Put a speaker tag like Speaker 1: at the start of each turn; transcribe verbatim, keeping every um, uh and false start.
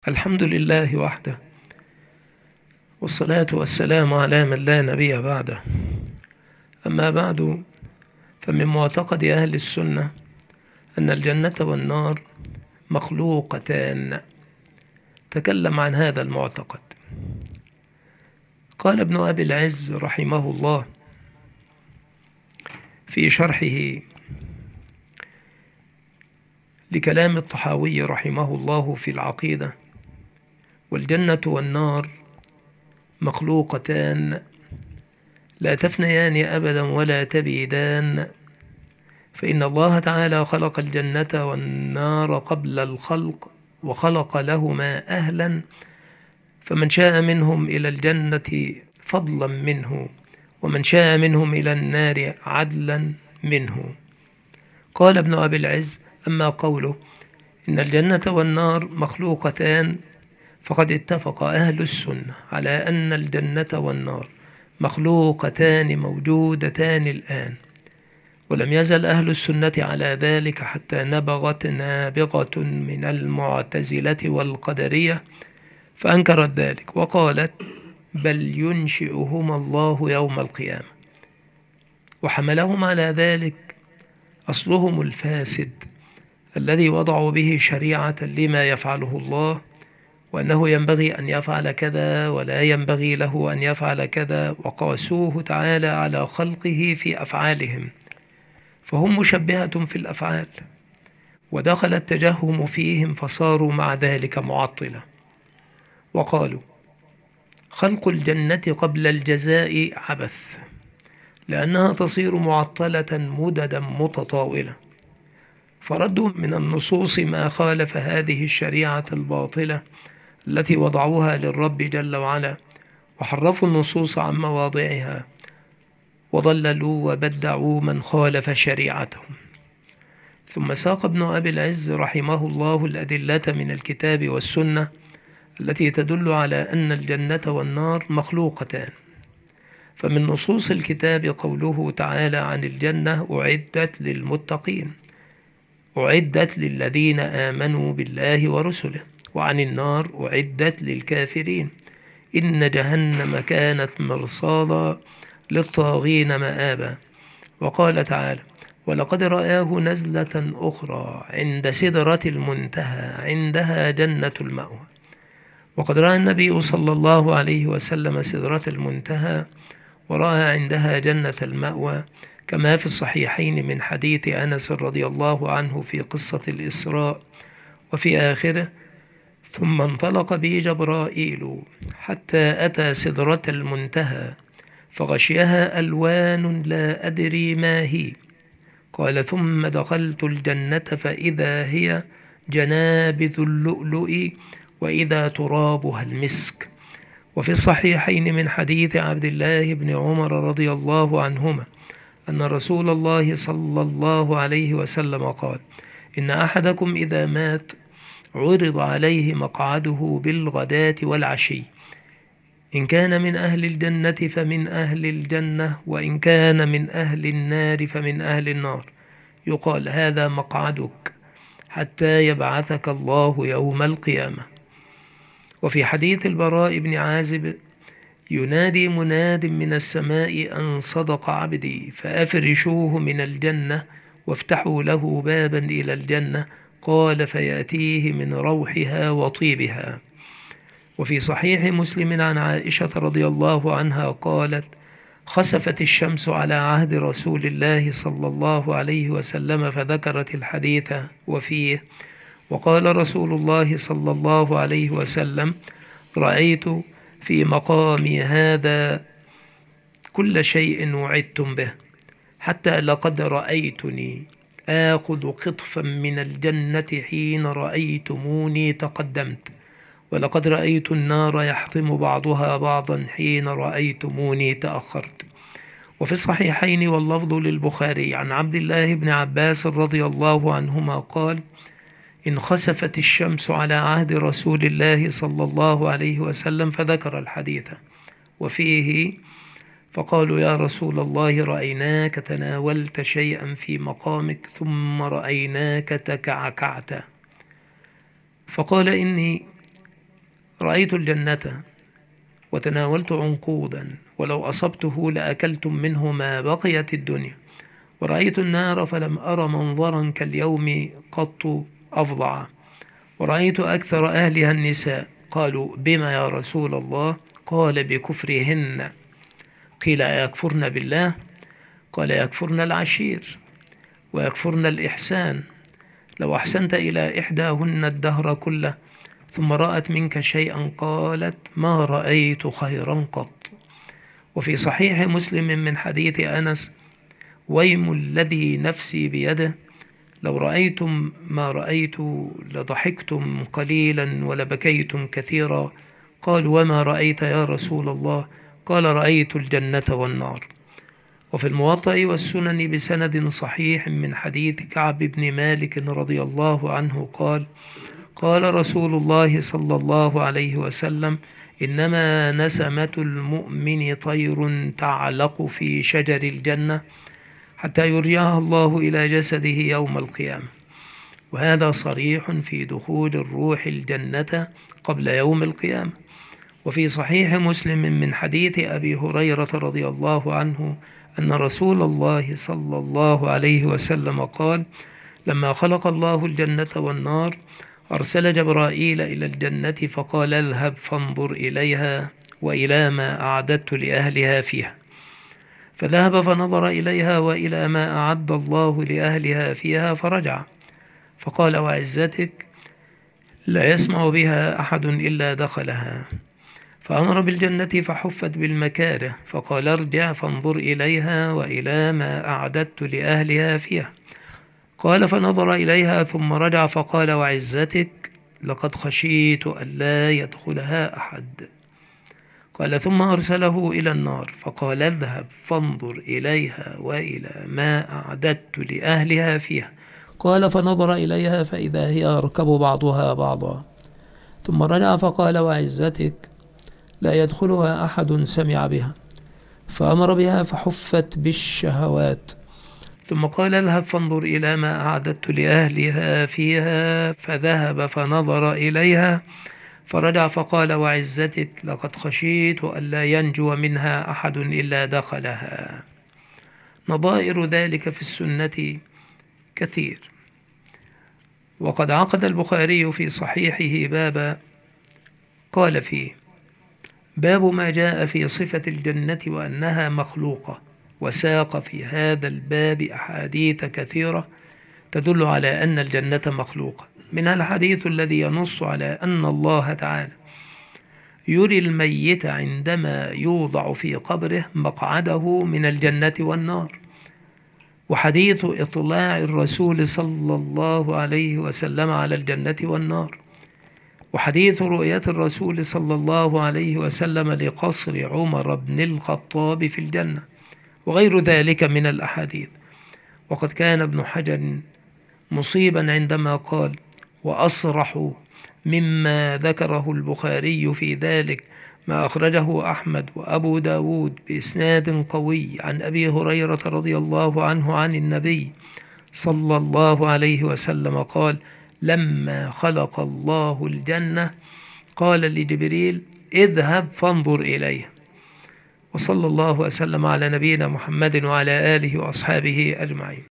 Speaker 1: الحمد لله وحده، والصلاة والسلام على من لا نبي بعده. أما بعد، فمن معتقد أهل السنة أن الجنة والنار مخلوقتان. تكلم عن هذا المعتقد. قال ابن أبي العز رحمه الله في شرحه لكلام الطحاوي رحمه الله في العقيدة: والجنة والنار مخلوقتان لا تفنيان أبدا ولا تبيدان، فإن الله تعالى خلق الجنة والنار قبل الخلق وخلق لهما أهلا، فمن شاء منهم إلى الجنة فضلا منه، ومن شاء منهم إلى النار عدلا منه. قال ابن أبي العز: أما قوله إن الجنة والنار مخلوقتان، فقد اتفق أهل السنة على أن الجنة والنار مخلوقتان موجودتان الآن، ولم يزل أهل السنة على ذلك حتى نبغت نابغة من المعتزلة والقدرية فأنكرت ذلك وقالت: بل ينشئهما الله يوم القيامة. وحملهم على ذلك أصلهم الفاسد الذي وضعوا به شريعة لما يفعله الله، وأنه ينبغي أن يفعل كذا ولا ينبغي له أن يفعل كذا، وقاسوه تعالى على خلقه في أفعالهم، فهم مشبهة في الأفعال، ودخل التجهم فيهم فصاروا مع ذلك معطلة. وقالوا: خلق الجنة قبل الجزاء عبث، لأنها تصير معطلة مددا متطاولة، فردوا من النصوص ما خالف هذه الشريعة الباطلة التي وضعوها للرب جل وعلا، وحرفوا النصوص عن مواضعها، وضللوا وبدعوا من خالف شريعتهم. ثم ساق ابن أبي العز رحمه الله الأدلة من الكتاب والسنة التي تدل على أن الجنة والنار مخلوقتان. فمن نصوص الكتاب قوله تعالى عن الجنة: أعدت للمتقين، أعدت للذين آمنوا بالله ورسله، وعن النار: أعدت للكافرين، إن جهنم كانت مرصادا للطاغين مآبا. وقال تعالى: ولقد رآه نزلة أخرى عند سدرة المنتهى عندها جنة المأوى. وقد رأى النبي صلى الله عليه وسلم سدرة المنتهى ورأى عندها جنة المأوى، كما في الصحيحين من حديث أنس رضي الله عنه في قصة الإسراء. وفي آخره: ثم انطلق بي جبرائيل حتى أتى سدرة المنتهى فغشيها ألوان لا أدري ما هي. قال: ثم دخلت الجنة فإذا هي جنابذ اللؤلؤ وإذا ترابها المسك. وفي الصحيحين من حديث عبد الله بن عمر رضي الله عنهما أن رسول الله صلى الله عليه وسلم قال: إن أحدكم إذا مات عرض عليه مقعده بالغداة والعشي، إن كان من أهل الجنة فمن أهل الجنة، وإن كان من أهل النار فمن أهل النار، يقال: هذا مقعدك حتى يبعثك الله يوم القيامة. وفي حديث البراء بن عازب: ينادي مناد من السماء أن صدق عبدي، فأفرشوه من الجنة وافتحوا له بابا إلى الجنة، قال: فيأتيه من روحها وطيبها. وفي صحيح مسلم عن عائشة رضي الله عنها قالت: خسفت الشمس على عهد رسول الله صلى الله عليه وسلم، فذكرت الحديث وفيه: وقال رسول الله صلى الله عليه وسلم: رأيت في مقامي هذا كل شيء وعدتم به، حتى لقد رأيتني آخذ قطفا من الجنة حين رأيتموني تقدمت، ولقد رأيت النار يحطم بعضها بعضا حين رأيتموني تأخرت. وفي الصحيحين واللفظ للبخاري عن عبد الله بن عباس رضي الله عنهما قال: إن خسفت الشمس على عهد رسول الله صلى الله عليه وسلم، فذكر الحديث وفيه: فقالوا: يا رسول الله، رأيناك تناولت شيئا في مقامك ثم رأيناك تكعكعت. فقال: إني رأيت الجنة وتناولت عنقودا، ولو أصبته لأكلتم منه ما بقيت الدنيا. ورأيت النار فلم أر منظرا كاليوم قط أفظع. ورأيت أكثر أهلها النساء. قالوا: بما يا رسول الله؟ قال: بكفرهن. قيل: أيكفرن بالله؟ قال: يكفرن العشير ويكفرن الإحسان. لو أحسنت إلى إحداهن الدهر كله ثم رأت منك شيئا قالت: ما رأيت خيرا قط. وفي صحيح مسلم من حديث أنس: ويم الذي نفسي بيده لو رأيتم ما رأيت لضحكتم قليلا ولبكيتم كثيرا. قالوا: وما رأيت يا رسول الله؟ قال: رأيت الجنة والنار. وفي الموطأ والسنن بسند صحيح من حديث كعب بن مالك رضي الله عنه قال: قال رسول الله صلى الله عليه وسلم: إنما نسمة المؤمن طير تعلق في شجر الجنة حتى يرجعها الله إلى جسده يوم القيامة. وهذا صريح في دخول الروح الجنة قبل يوم القيامة. وفي صحيح مسلم من حديث أبي هريرة رضي الله عنه أن رسول الله صلى الله عليه وسلم قال: لما خلق الله الجنة والنار أرسل جبرائيل إلى الجنة فقال: اذهب فانظر إليها وإلى ما أعددت لأهلها فيها. فذهب فنظر إليها وإلى ما أعد الله لأهلها فيها فرجع فقال: وعزتك لا يسمع بها أحد إلا دخلها. فأمر بالجنة فحفت بالمكاره فقال: ارجع فانظر إليها وإلى ما أعددت لأهلها فيها. قال: فنظر إليها ثم رجع فقال: وعزتك لقد خشيت ألا يدخلها أحد. قال: ثم أرسله إلى النار فقال: اذهب فانظر إليها وإلى ما أعددت لأهلها فيها. قال: فنظر إليها فإذا هي يركب بعضها بعضا. ثم رجع فقال: وعزتك لا يدخلها أحد سمع بها. فأمر بها فحفت بالشهوات. ثم قال: اذهب فانظر إلى ما أعددت لأهلها فيها. فذهب فنظر إليها فرجع فقال: وعزتك لقد خشيت ألا ينجو منها أحد إلا دخلها. نظائر ذلك في السنة كثير. وقد عقد البخاري في صحيحه بابا قال فيه: باب ما جاء في صفة الجنة وأنها مخلوقة. وساق في هذا الباب أحاديث كثيرة تدل على أن الجنة مخلوقة، منها الحديث الذي ينص على أن الله تعالى يري الميت عندما يوضع في قبره مقعده من الجنة والنار، وحديث إطلاع الرسول صلى الله عليه وسلم على الجنة والنار، وحديث رؤية الرسول صلى الله عليه وسلم لقصر عمر بن الخطاب في الجنة، وغير ذلك من الأحاديث. وقد كان ابن حجر مصيبا عندما قال: وأصرح مما ذكره البخاري في ذلك ما أخرجه أحمد وأبو داود بإسناد قوي عن أبي هريرة رضي الله عنه عن النبي صلى الله عليه وسلم قال: لما خلق الله الجنة قال لجبريل: اذهب فانظر إليها. وصلى الله وسلم على نبينا محمد وعلى آله وأصحابه أجمعين.